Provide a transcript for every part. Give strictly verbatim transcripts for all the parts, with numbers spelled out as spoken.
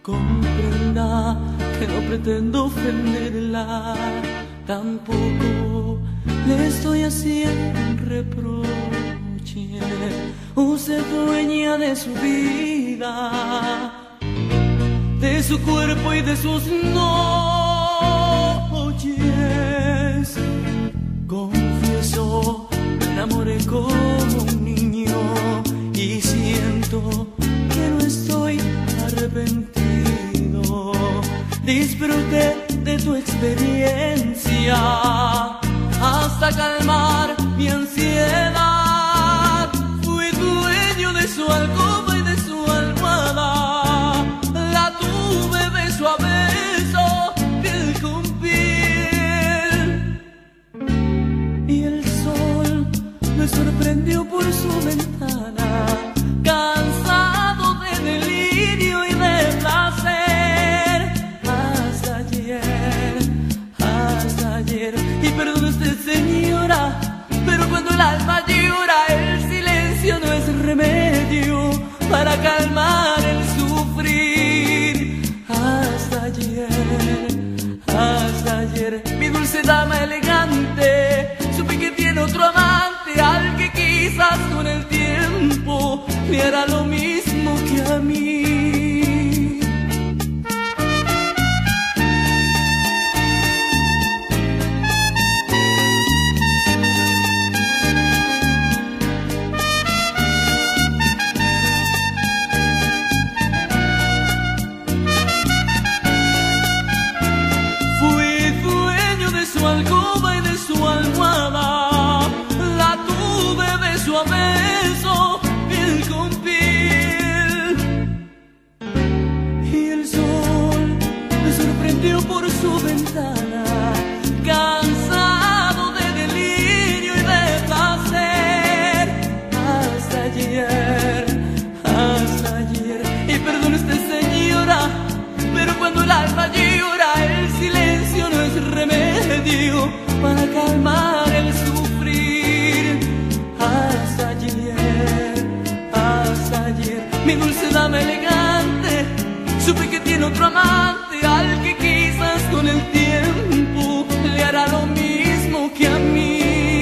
Comprenda que no pretendo ofenderla, tampoco le estoy haciendo un reproche. Usted dueña de su vida, de su cuerpo y de sus noches. Confieso, me enamoré como un niño y siento que no estoy arrepentido. Disfruté de tu experiencia hasta calmar mi ansiedad. Fui dueño de su alcoba y de su almohada. La tuve beso a beso, piel con piel. Y el sol me sorprendió por su ventana, cansado de delirio y de placer. Hasta ayer, hasta ayer. Y perdone usted, señora, pero cuando el alma llora, el silencio no es remedio para calmar el sufrir. Hasta ayer, hasta ayer, mi dulce dama elegante, supe que tiene otro amante al que quizás con el tiempo le hará lo mismo que a mí. Su alcoba y de su almohada, la tuve beso a beso, piel con piel. Y el sol me sorprendió por su ventana, cansado de delirio y de placer. Hasta ayer, hasta ayer. Y perdone usted, señora, pero cuando el alma llora, el silencio no es remedio para calmar el sufrir. Hasta ayer, hasta ayer, mi dulce dama elegante, supe que tiene otro amante al que quizás con el tiempo le hará lo mismo que a mí.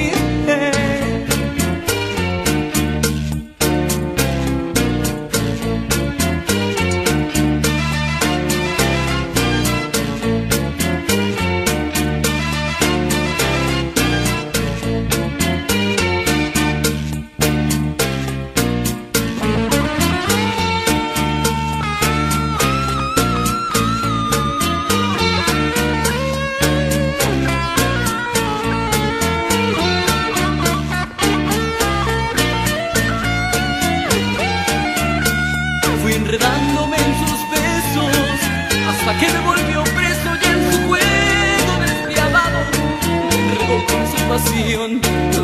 Enredándome en sus besos hasta que me volvió preso y en su juego despiadado me enredó con su pasión.